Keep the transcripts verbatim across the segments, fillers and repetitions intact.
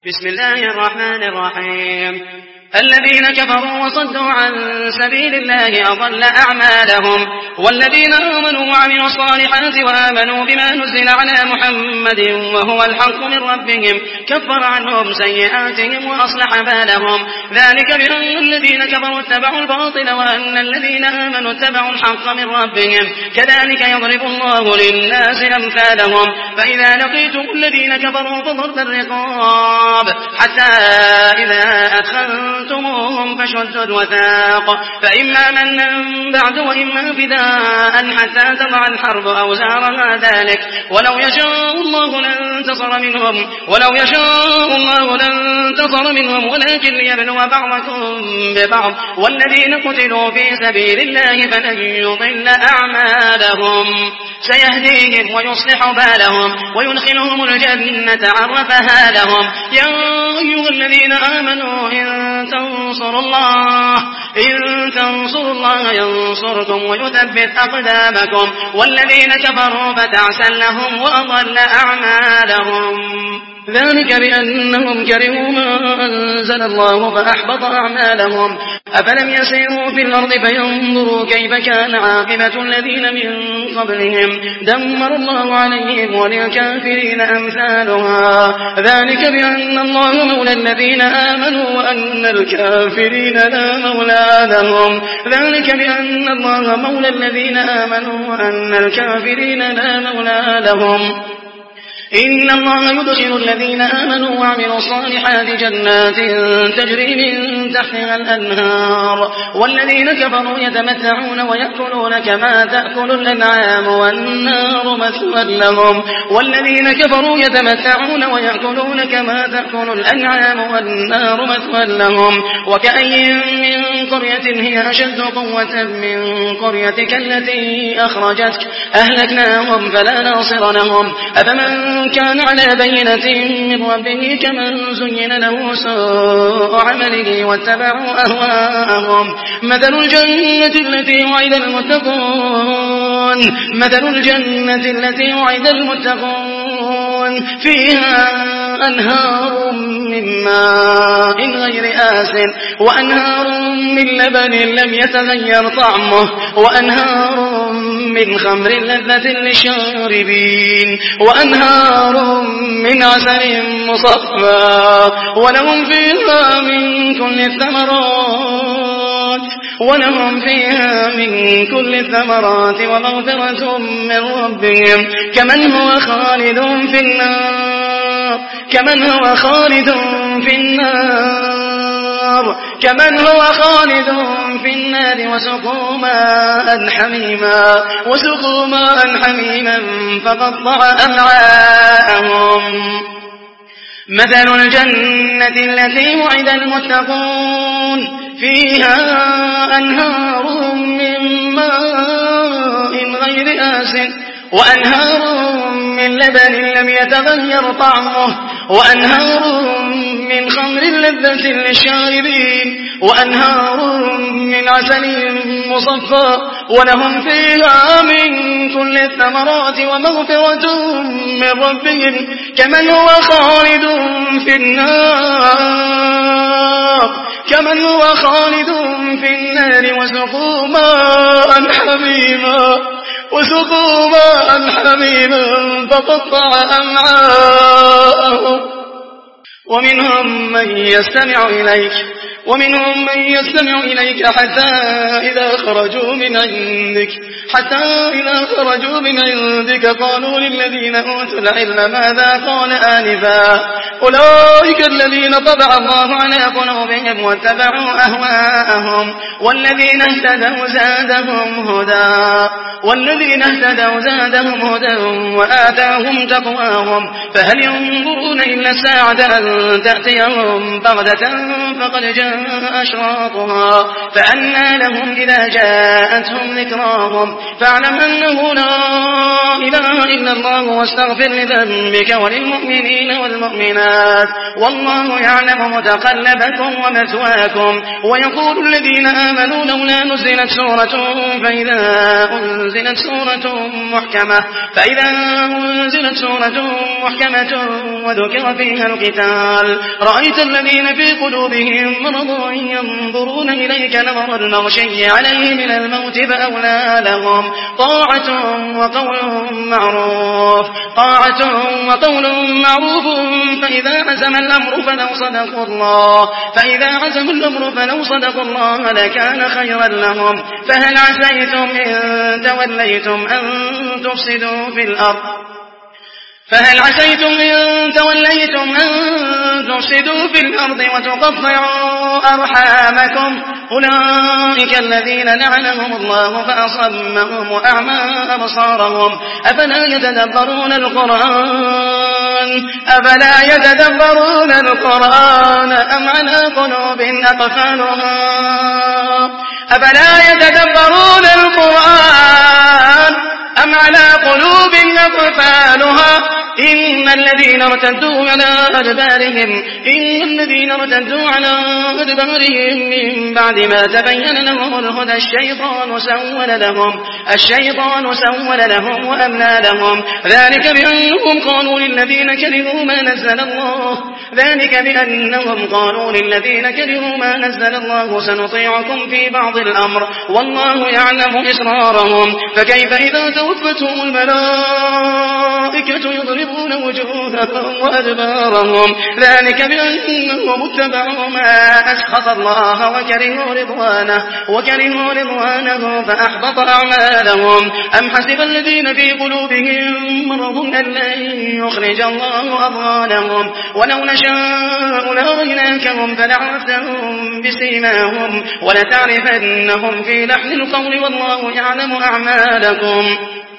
بسم الله الرحمن الرحيم. الذين كفروا وصدوا عن سبيل الله أضل أعمالهم، والذين آمنوا وعملوا الصالحات وآمنوا بما نزل على محمد وهو الحق من ربهم كفر عنهم سيئاتهم وأصلح بالهم. ذلك بأن الذين كفروا اتبعوا الباطل وأن الذين آمنوا اتبعوا الحق من ربهم، كذلك يضرب الله للناس أمثالهم. فإذا لقيتم الذين كفروا فضرب الرقاب حتى إذا أدخلتم فشدوا الوثاق، فإما منا بعد وإما فداء حتى تضع الحرب أوزارها ذلك. ولو يشاء الله لانتصر منهم ولو يشاء الله لانتصر منهم ولكن ليبلو بعضكم ببعض، والذين قتلوا في سبيل الله فلن يضل أعمالهم سيهديهم ويصلح بالهم ويدخلهم الجنة عرفها لهم. يا أيها الذين آمنوا إن تنصروا الله إن تنصروا الله ينصركم ويثبت أقدامكم، والذين كفروا فتعسا لهم وأضل أعمالهم. ذلك بأنهم كرهوا ما أنزل الله فأحبط أعمالهم. أفلم يسيروا في الأرض فينظروا كيف كان عاقبة الذين من قبلهم دمر الله عليهم وللكافرين أمثالها. ذلك بأن الله مولى الذين آمنوا وأن الكافرين لا مولى لهم. ذلك بأن الله مولى الذين آمنوا وأن الكافرين لا مولى لهم. إن الله يدخل الذين آمنوا وعملوا الصالحات جنات تجري من تحتها الأنهار، والذين كفروا يتمتعون ويأكلون كما تأكل الأنعام والنار مثوى لهم. والذين كفروا يتمتعون ويأكلون كما تأكل الأنعام والنار مثوى لهم. وكأي من قرية هي أشد قوة من قريتك التي أخرجتك أهلكناهم فلا ناصر لهم. أفمن كان على بينة من ربه كمن زين له سوء عمله واتبعوا أهواءهم. مثل الجنة التي وعد المتقون مثل الجنة التي وعد المتقون فيها أنهار من ماء غير آسن وأنهار من لبن لم يتغير طعمه وأنهار من خمر لذة للشاربين وأنهار من عسل مصفى ولهم فيها من كل الثمرات ولهم فيها من كل الثمرات ومغفرة من ربهم كمن هو خالد في النار كمن هو خالد في النار كمن هو خالد في النار وسقوا ماء حميما وسقوا ماء حميما فقطع أمعاءهم. مثل الجنة التي وعد المتقون فيها أنهار من ماء غير آسن وأنهار من لبن لم يتغير طعمه وأنهار من خمر لذة للشاربين وأنهار من عسل مصفى ولهم فيها من كل الثمرات ومغفرة من ربهم كمن هو خالد في النار كمن هو خالد في النار وسقوا ماء حميما وسقوا ماء حميما فقطع أمعاءهم. ومنهم من يستمع إليك ومنهم من يستمع إليك حتى إذا خرجوا من عندك حتى إذا خرجوا من عندك قالوا للذين أوتوا العلم ماذا قال آنفا أولئك الذين طبع الله على قلوبهم واتبعوا أهواءهم والذين اهتدوا زادهم هدى والذين اهتدوا زادهم هدى وآتاهم تقواهم. فهل ينظرون إلا الساعة أن تأتيهم بغتة فقد جاء أشراطها فأنى لهم إذا جاءتهم ذكراهم. فاعلم أنه لا إله إلا الله واستغفر لذنبك وللمؤمنين والمؤمنات والله يعلم متقلبكم ومثواكم. ويقول الذين آمنوا لولا نزلت سورة فإذا أنزلت سورة محكمة فإذا أنزلت سورة محكمة وذكر فيها القتال رأيت الذين في قلوبهم مرض ينظرون إليك نظر المغشي عليه من الموت فأولى لهم طاعة وقول معروف طاعة وقول معروف فإذا عزم الأمر فلو صدقوا الله فإذا عزم الأمر فلو صدقوا الله لكان خيرا لهم. فهل عسيتم إن توليتم أن تفسدوا في الأرض فهل عسيتم إن توليتم أن تفسدوا في الأرض وتقطعوا أرحامكم أولئك الذين لعنهم الله فأصمهم وأعمى أبصارهم أفلا يتدبرون القرآن أفلا يتدبرون القرآن أم على قلوب أقفالها أفلا يتدبرون القرآن أم على قلوب أقفالها إن الذين ارتدوا على أدبارهم إن الذين ارتدوا على أدبارهم من بعد ما تبين لهم الهدى الشيطان سول لهم الشيطان سول لهم وأملى لهم ذلك بأنهم قالوا للذين كرهوا ما نزل الله ذلك بأنهم قالوا للذين كرهوا ما نزل الله سنطيعكم في بعض الأمر والله يعلم إسرارهم. فكيف إذا توفتهم الملائكة يضربون وجوههم وأدبارهم ذلك بأنهم اتبعوا ما أسخط الله وكرهوا رضوانه وكرهوا رضوانه فأحبط أعمالهم. أم حسب الذين في قلوبهم مرض أن لن يخرج الله أضغانهم ولو نشاء لأريناكهم فلعرفتهم بسيماهم ولتعرفنهم في لحن القول والله يعلم أعمالكم.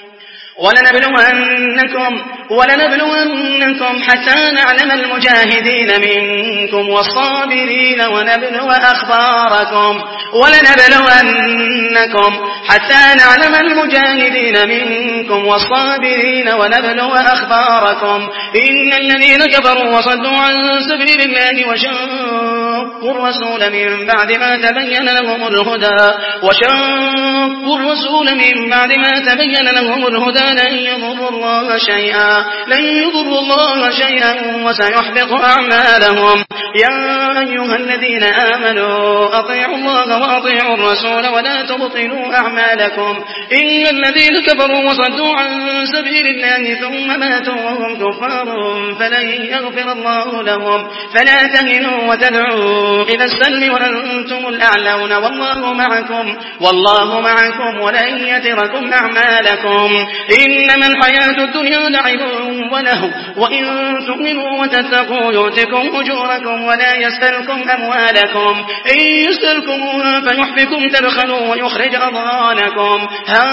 ولنبلونكم ولنبلونكم حتى نعلم المجاهدين منكم والصابرين ونبلو أخباركم ولنبلونكم حتى نعلم المجاهدين منكم والصابرين ونبلو أخباركم. إن الذين كفروا وصدوا عن سبيل الله وشاقوا الرسول من بعد ما تبين لهم الهدى وشاقوا الرسول من بعد ما تبين لهم الهدى لن يضروا الله شيئا لن يضروا الله شيئا وسيحبط أعمالهم. يا أيها الذين آمنوا أطيعوا الله وأطيعوا الرسول ولا تبطلوا أعمالكم. إن الذين كفروا وصدوا عن سبيل الله ثم ماتوا وهم كفار فلن يغفر الله لهم فلا تهنوا وتدعوا إلى السلم وأنتم الأعلون والله معكم والله معكم ولن يتركم أعمالكم. إنما الحياة الدنيا لعب وله وإن تؤمنوا وتتقوا يؤتكم أجوركم ولا يسألكم أموالكم إن يسألكموها فيحفكم تبخلوا ويخرج أضغانكم. ها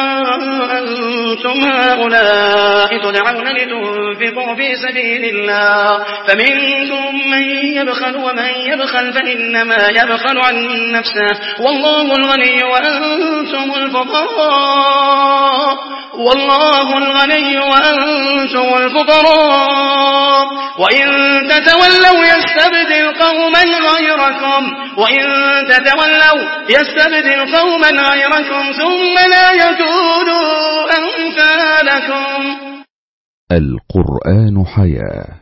أنتم هؤلاء تدعون لتنفقوا في سبيل الله فمنكم من يبخل ومن يبخل فإنما يبخل عن نفسه والله الغني وأنتم الفقراء والله الغني وأنتم الفقراء وإن تتولوا يستبدل قوما غيركم وإن تتولوا يستبدل قوما غيركم ثم لا يكونوا أمثالكم. القرآن حياة.